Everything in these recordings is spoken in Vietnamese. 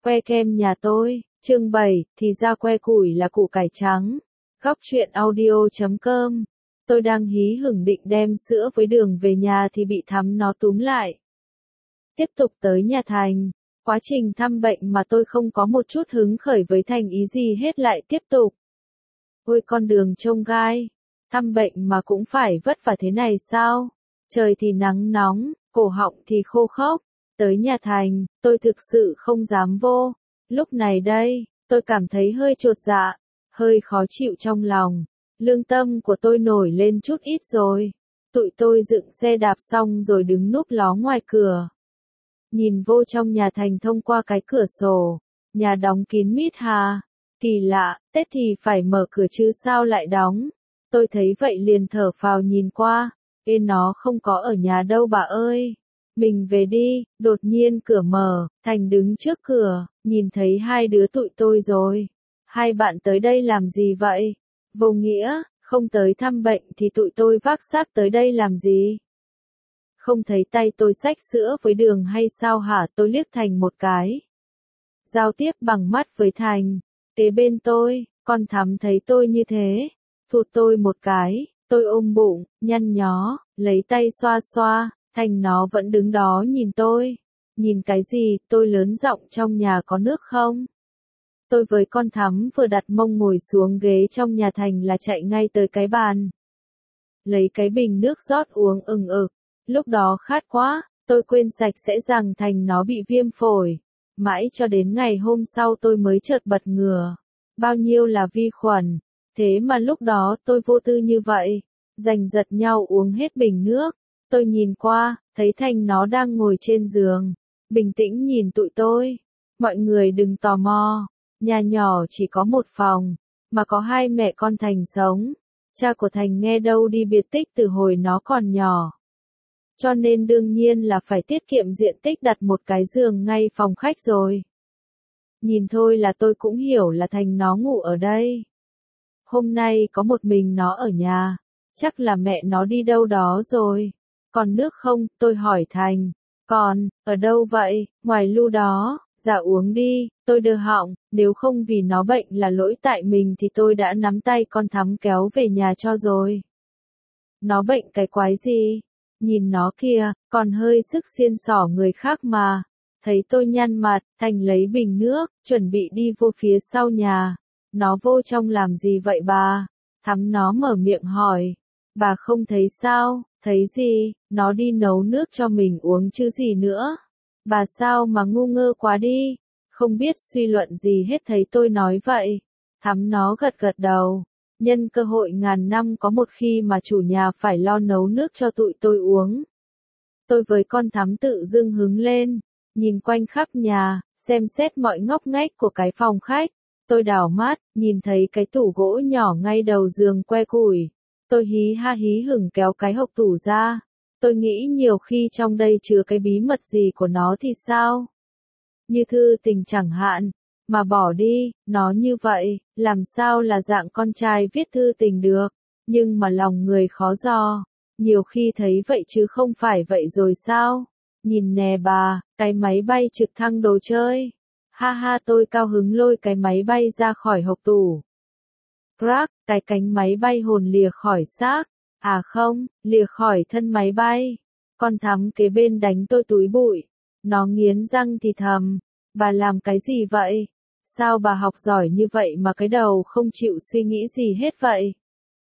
Que kem nhà tôi, chương 7, thì ra que củi là củ cải trắng. Góc truyện audio.com. Tôi đang hí hửng định đem sữa với đường về nhà thì bị Thắm nó túm lại. Tiếp tục tới nhà Thành. Quá trình thăm bệnh mà tôi không có một chút hứng khởi với Thành ý gì hết lại tiếp tục. Ôi con đường trông gai. Thăm bệnh mà cũng phải vất vả thế này sao? Trời thì nắng nóng, cổ họng thì khô khốc. Tới nhà Thành, tôi thực sự không dám vô. Lúc này đây, tôi cảm thấy hơi chột dạ, hơi khó chịu trong lòng. Lương tâm của tôi nổi lên chút ít rồi. Tụi tôi dựng xe đạp xong rồi đứng núp ló ngoài cửa. Nhìn vô trong nhà Thành thông qua cái cửa sổ. Nhà đóng kín mít hà. Kỳ lạ, Tết thì phải mở cửa chứ sao lại đóng. Tôi thấy vậy liền thở phào nhìn qua. Ê nó không có ở nhà đâu bà ơi. Mình về đi, đột nhiên cửa mở, Thành đứng trước cửa, nhìn thấy hai đứa tụi tôi rồi. Hai bạn tới đây làm gì vậy? Vô nghĩa, không tới thăm bệnh thì tụi tôi vác xác tới đây làm gì? Không thấy tay tôi xách sữa với đường hay sao hả? Tôi liếc Thành một cái. Giao tiếp bằng mắt với Thành. Kế bên tôi, con Thắm thấy tôi như thế. Thụt tôi một cái, tôi ôm bụng, nhăn nhó, lấy tay xoa xoa. Thành nó vẫn đứng đó nhìn tôi. Nhìn cái gì? Tôi lớn giọng trong nhà có nước không? Tôi với con Thắm vừa đặt mông ngồi xuống ghế trong nhà Thành là chạy ngay tới cái bàn. Lấy cái bình nước rót uống ừng ực. Lúc đó khát quá, tôi quên sạch sẽ rằng Thành nó bị viêm phổi. Mãi cho đến ngày hôm sau tôi mới chợt bật ngửa. Bao nhiêu là vi khuẩn. Thế mà lúc đó tôi vô tư như vậy. Giành giật nhau uống hết bình nước. Tôi nhìn qua, thấy Thành nó đang ngồi trên giường, bình tĩnh nhìn tụi tôi. Mọi người đừng tò mò, nhà nhỏ chỉ có một phòng, mà có hai mẹ con Thành sống. Cha của Thành nghe đâu đi biệt tích từ hồi nó còn nhỏ. Cho nên đương nhiên là phải tiết kiệm diện tích đặt một cái giường ngay phòng khách rồi. Nhìn thôi là tôi cũng hiểu là Thành nó ngủ ở đây. Hôm nay có một mình nó ở nhà, chắc là mẹ nó đi đâu đó rồi. Còn nước không? Tôi hỏi Thành. Còn, ở đâu vậy? Ngoài lu đó. Dạ uống đi, tôi đơ họng, nếu không vì nó bệnh là lỗi tại mình thì tôi đã nắm tay con Thắm kéo về nhà cho rồi. Nó bệnh cái quái gì? Nhìn nó kìa, còn hơi sức xiên xỏ người khác mà. Thấy tôi nhăn mặt, Thành lấy bình nước, chuẩn bị đi vô phía sau nhà. Nó vô trong làm gì vậy bà? Thắm nó mở miệng hỏi. Bà không thấy sao? Thấy gì? Nó đi nấu nước cho mình uống chứ gì nữa. Bà sao mà ngu ngơ quá đi. Không biết suy luận gì hết thấy tôi nói vậy. Thắm nó gật gật đầu. Nhân cơ hội ngàn năm có một khi mà chủ nhà phải lo nấu nước cho tụi tôi uống. Tôi với con Thắm tự dưng hứng lên. Nhìn quanh khắp nhà, xem xét mọi ngóc ngách của cái phòng khách. Tôi đảo mắt, nhìn thấy cái tủ gỗ nhỏ ngay đầu giường que củi. Tôi hí hửng kéo cái hộc tủ ra. Tôi nghĩ nhiều khi trong đây chứa cái bí mật gì của nó thì sao? Như thư tình chẳng hạn. Mà bỏ đi, nó như vậy, làm sao là dạng con trai viết thư tình được. Nhưng mà lòng người khó dò. Nhiều khi thấy vậy chứ không phải vậy rồi sao? Nhìn nè bà, cái máy bay trực thăng đồ chơi. Ha ha tôi cao hứng lôi cái máy bay ra khỏi hộc tủ. Crack, cái cánh máy bay hồn lìa khỏi xác. À không, lìa khỏi thân máy bay. Con Thắm kế bên đánh tôi túi bụi. Nó nghiến răng thì thầm. Bà làm cái gì vậy? Sao bà học giỏi như vậy mà cái đầu không chịu suy nghĩ gì hết vậy?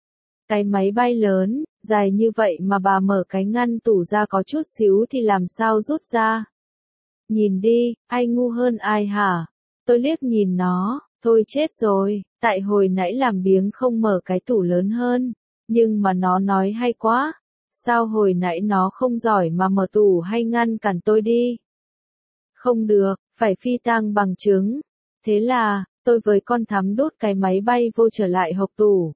Cái máy bay lớn, dài như vậy mà bà mở cái ngăn tủ ra có chút xíu thì làm sao rút ra? Nhìn đi, ai ngu hơn ai hả? Tôi liếc nhìn nó. Thôi chết rồi, tại hồi nãy làm biếng không mở cái tủ lớn hơn, nhưng mà nó nói hay quá, sao hồi nãy nó không giỏi mà mở tủ hay ngăn cản tôi đi. Không được, phải phi tang bằng chứng. Thế là, tôi với con Thắm đút cái máy bay vô trở lại hộc tủ.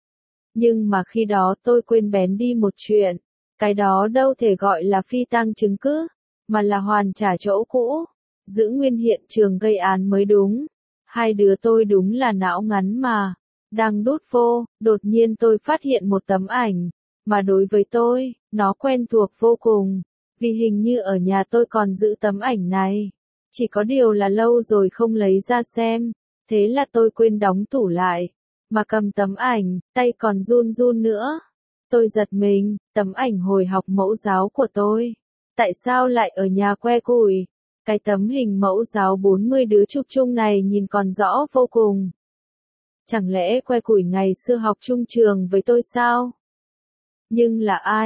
Nhưng mà khi đó tôi quên bén đi một chuyện, cái đó đâu thể gọi là phi tang chứng cứ, mà là hoàn trả chỗ cũ, giữ nguyên hiện trường gây án mới đúng. Hai đứa tôi đúng là não ngắn mà. Đang đút vô, đột nhiên tôi phát hiện một tấm ảnh. Mà đối với tôi, nó quen thuộc vô cùng. Vì hình như ở nhà tôi còn giữ tấm ảnh này. Chỉ có điều là lâu rồi không lấy ra xem, thế là tôi quên đóng tủ lại, mà cầm tấm ảnh, tay còn run run nữa. Tôi giật mình, tấm ảnh hồi học mẫu giáo của tôi. Tại sao lại ở nhà que củi? Cái tấm hình mẫu giáo 40 đứa chụp chung này nhìn còn rõ vô cùng. Chẳng lẽ que củi ngày xưa học chung trường với tôi sao? Nhưng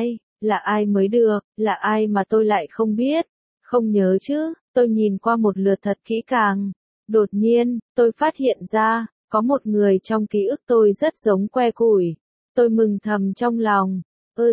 là ai mới được, là ai mà tôi lại không biết, không nhớ chứ, tôi nhìn qua một lượt thật kỹ càng. Đột nhiên, tôi phát hiện ra, có một người trong ký ức tôi rất giống que củi. Tôi mừng thầm trong lòng,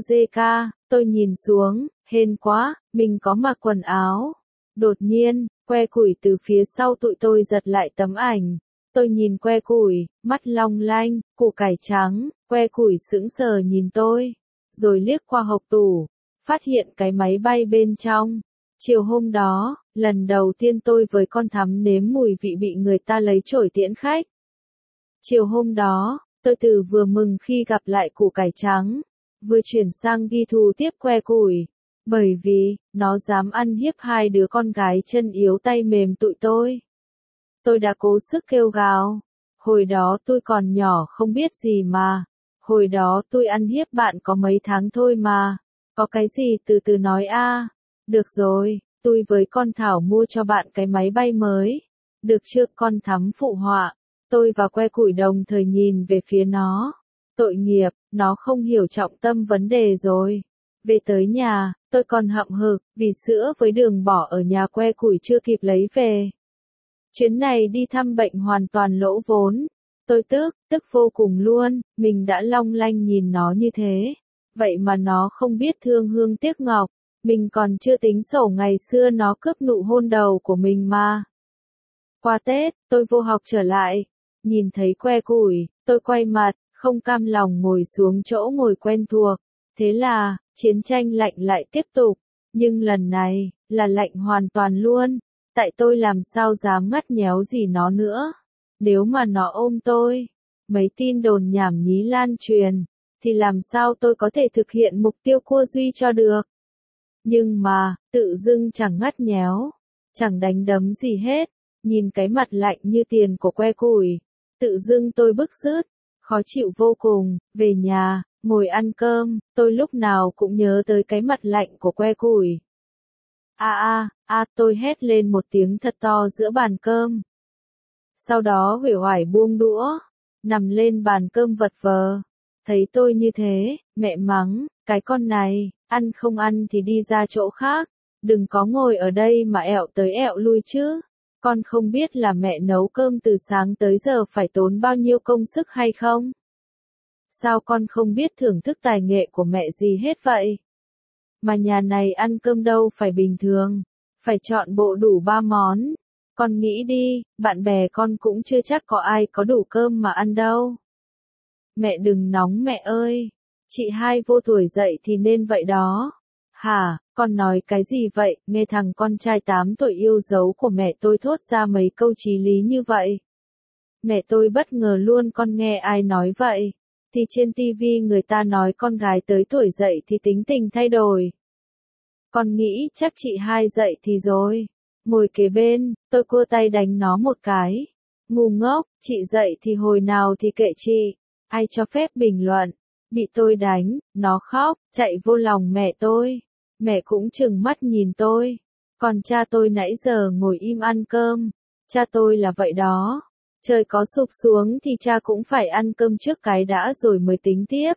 Ca, tôi nhìn xuống, hên quá, mình có mặc quần áo. Đột nhiên, que củi từ phía sau tụi tôi giật lại tấm ảnh. Tôi nhìn que củi, mắt long lanh, củ cải trắng, que củi sững sờ nhìn tôi, rồi liếc qua hộc tủ, phát hiện cái máy bay bên trong. Chiều hôm đó, lần đầu tiên tôi với con thắm nếm mùi vị bị người ta lấy chổi tiễn khách. Chiều hôm đó, tôi từ vừa mừng khi gặp lại củ cải trắng, vừa chuyển sang ghi thù tiếp que củi, bởi vì, nó dám ăn hiếp hai đứa con gái chân yếu tay mềm tụi tôi. Tôi đã cố sức kêu gào. Hồi đó tôi còn nhỏ không biết gì mà. Hồi đó tôi ăn hiếp bạn có mấy tháng thôi mà. Có cái gì từ từ nói a. Được rồi, tôi với con Thảo mua cho bạn cái máy bay mới. Được chưa con Thắm phụ họa. Tôi và que củi đồng thời nhìn về phía nó. Tội nghiệp, nó không hiểu trọng tâm vấn đề rồi. Về tới nhà, tôi còn hậm hực vì sữa với đường bỏ ở nhà que củi chưa kịp lấy về. Chuyến này đi thăm bệnh hoàn toàn lỗ vốn. Tôi tức vô cùng luôn, mình đã long lanh nhìn nó như thế. Vậy mà nó không biết thương hương tiếc ngọc, mình còn chưa tính sổ ngày xưa nó cướp nụ hôn đầu của mình mà. Qua Tết, tôi vô học trở lại, nhìn thấy que củi, tôi quay mặt, không cam lòng ngồi xuống chỗ ngồi quen thuộc. Thế là, chiến tranh lạnh lại tiếp tục, nhưng lần này, là lạnh hoàn toàn luôn. Tại tôi làm sao dám ngắt nhéo gì nó nữa. Nếu mà nó ôm tôi, mấy tin đồn nhảm nhí lan truyền, thì làm sao tôi có thể thực hiện mục tiêu cua duy cho được. Nhưng mà, tự dưng chẳng ngắt nhéo, chẳng đánh đấm gì hết, nhìn cái mặt lạnh như tiền của que củi. Tự dưng tôi bứt rứt, khó chịu vô cùng, về nhà, ngồi ăn cơm, tôi lúc nào cũng nhớ tới cái mặt lạnh của que củi. Tôi hét lên một tiếng thật to giữa bàn cơm. Sau đó uể oải buông đũa, nằm lên bàn cơm vật vờ. Thấy tôi như thế, mẹ mắng, cái con này, ăn không ăn thì đi ra chỗ khác, đừng có ngồi ở đây mà ẹo tới ẹo lui chứ. Con không biết là mẹ nấu cơm từ sáng tới giờ phải tốn bao nhiêu công sức hay không? Sao con không biết thưởng thức tài nghệ của mẹ gì hết vậy? Mà nhà này ăn cơm đâu phải bình thường, phải chọn bộ đủ 3 món. Con nghĩ đi, bạn bè con cũng chưa chắc có ai có đủ cơm mà ăn đâu. Mẹ đừng nóng mẹ ơi, chị hai vô tuổi dậy thì nên vậy đó. Hả, con nói cái gì vậy? Nghe thằng con trai 8 tuổi yêu dấu của mẹ tôi thốt ra mấy câu chí lý như vậy. Mẹ tôi bất ngờ luôn, con nghe ai nói vậy? Thì trên tivi người ta nói con gái tới tuổi dậy thì tính tình thay đổi. Con nghĩ chắc chị hai dậy thì rồi. Ngồi kế bên, tôi cua tay đánh nó một cái. Ngu ngốc, chị dậy thì hồi nào thì kệ chị. Ai cho phép bình luận. Bị tôi đánh, nó khóc, chạy vô lòng mẹ tôi. Mẹ cũng trừng mắt nhìn tôi. Còn cha tôi nãy giờ ngồi im ăn cơm. Cha tôi là vậy đó. Trời có sụp xuống thì cha cũng phải ăn cơm trước cái đã rồi mới tính tiếp.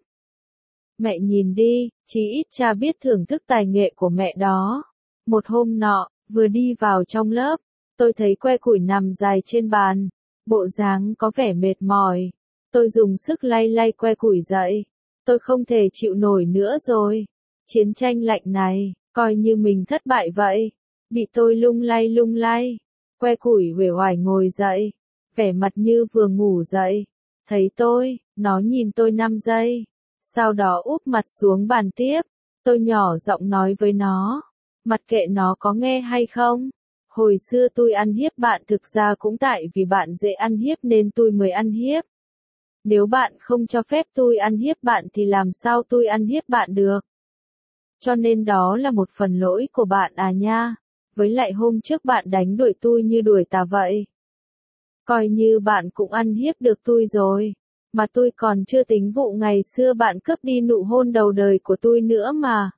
Mẹ nhìn đi, chí ít cha biết thưởng thức tài nghệ của mẹ đó. Một hôm nọ, vừa đi vào trong lớp, tôi thấy que củi nằm dài trên bàn, bộ dáng có vẻ mệt mỏi. Tôi dùng sức lay lay que củi dậy. Tôi không thể chịu nổi nữa rồi. Chiến tranh lạnh này, coi như mình thất bại vậy. Bị tôi lung lay, que củi uể oải ngồi dậy, vẻ mặt như vừa ngủ dậy. Thấy tôi, nó nhìn tôi 5 giây. Sau đó úp mặt xuống bàn tiếp. Tôi nhỏ giọng nói với nó. Mặc kệ nó có nghe hay không. Hồi xưa tôi ăn hiếp bạn thực ra cũng tại vì bạn dễ ăn hiếp nên tôi mới ăn hiếp. Nếu bạn không cho phép tôi ăn hiếp bạn thì làm sao tôi ăn hiếp bạn được. Cho nên đó là một phần lỗi của bạn à nha. Với lại hôm trước bạn đánh đuổi tôi như đuổi tà vậy. Coi như bạn cũng ăn hiếp được tôi rồi. Mà tôi còn chưa tính vụ ngày xưa bạn cướp đi nụ hôn đầu đời của tôi nữa mà.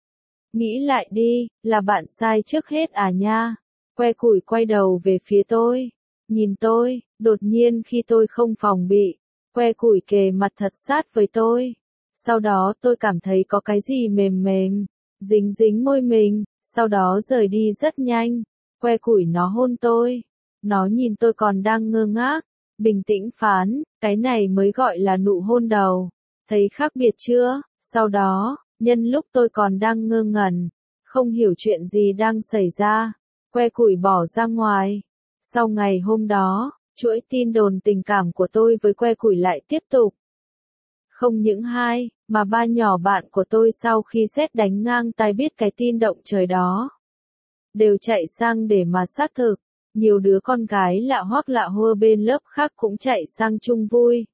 Nghĩ lại đi, là bạn sai trước hết à nha. Que củi quay đầu về phía tôi. Nhìn tôi, đột nhiên khi tôi không phòng bị. Que củi kề mặt thật sát với tôi. Sau đó tôi cảm thấy có cái gì mềm mềm, dính dính môi mình, sau đó rời đi rất nhanh. Que củi nó hôn tôi. Nó nhìn tôi còn đang ngơ ngác, bình tĩnh phán, cái này mới gọi là nụ hôn đầu. Thấy khác biệt chưa? Sau đó, nhân lúc tôi còn đang ngơ ngẩn, không hiểu chuyện gì đang xảy ra, que củi bỏ ra ngoài. Sau ngày hôm đó, chuỗi tin đồn tình cảm của tôi với que củi lại tiếp tục. Không những hai, mà ba nhỏ bạn của tôi sau khi sét đánh ngang tai biết cái tin động trời đó, đều chạy sang để mà xác thực. Nhiều đứa con gái lạ hoắc lạ hua bên lớp khác cũng chạy sang chung vui.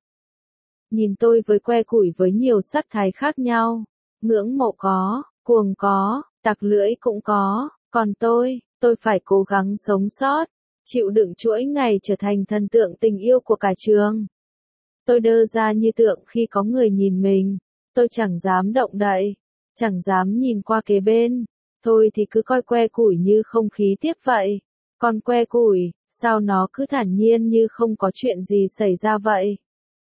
Nhìn tôi với que củi với nhiều sắc thái khác nhau. Ngưỡng mộ có, cuồng có, tặc lưỡi cũng có. Còn tôi phải cố gắng sống sót, chịu đựng chuỗi ngày trở thành thần tượng tình yêu của cả trường. Tôi đơ ra như tượng khi có người nhìn mình. Tôi chẳng dám động đậy, chẳng dám nhìn qua kế bên. Tôi thì cứ coi que củi như không khí tiếp vậy. Còn que củi, sao nó cứ thản nhiên như không có chuyện gì xảy ra vậy?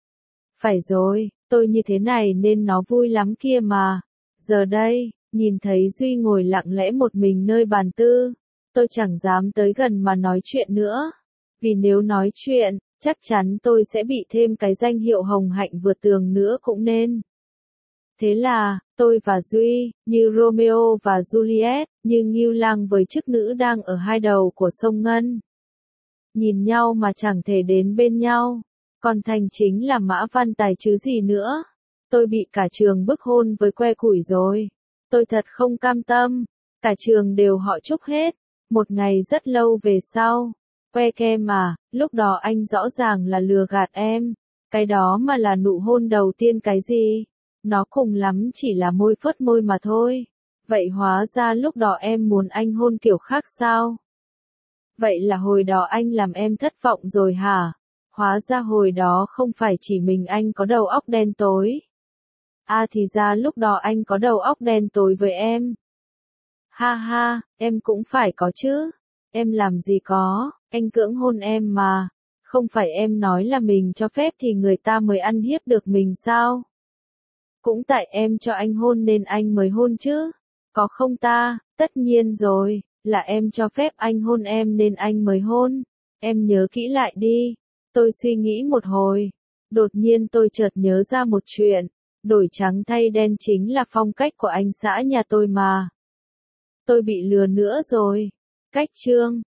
Phải rồi, tôi như thế này nên nó vui lắm kia mà. Giờ đây, nhìn thấy Duy ngồi lặng lẽ một mình nơi bàn tư, tôi chẳng dám tới gần mà nói chuyện nữa. Vì nếu nói chuyện, chắc chắn tôi sẽ bị thêm cái danh hiệu hồng hạnh vượt tường nữa cũng nên. Thế là, tôi và Duy, như Romeo và Juliet, như ngưu lang với chức nữ đang ở hai đầu của sông Ngân. Nhìn nhau mà chẳng thể đến bên nhau. Còn Thành chính là Mã Văn Tài chứ gì nữa. Tôi bị cả trường bức hôn với que củi rồi. Tôi thật không cam tâm. Cả trường đều họ chúc hết. Một ngày rất lâu về sau. Que kem mà, lúc đó anh rõ ràng là lừa gạt em. Cái đó mà là nụ hôn đầu tiên cái gì? Nó cùng lắm chỉ là môi phớt môi mà thôi. Vậy hóa ra lúc đó em muốn anh hôn kiểu khác sao? Vậy là hồi đó anh làm em thất vọng rồi hả? Hóa ra hồi đó không phải chỉ mình anh có đầu óc đen tối. À thì ra lúc đó anh có đầu óc đen tối với em. Ha ha, em cũng phải có chứ. Em làm gì có, anh cưỡng hôn em mà. Không phải em nói là mình cho phép thì người ta mới ăn hiếp được mình sao? Cũng tại em cho anh hôn nên anh mới hôn chứ. Có không ta? Tất nhiên rồi, là em cho phép anh hôn em nên anh mới hôn. Em nhớ kỹ lại đi. Tôi suy nghĩ một hồi. Đột nhiên tôi chợt nhớ ra một chuyện. Đổi trắng thay đen chính là phong cách của anh xã nhà tôi mà. Tôi bị lừa nữa rồi. Cách chương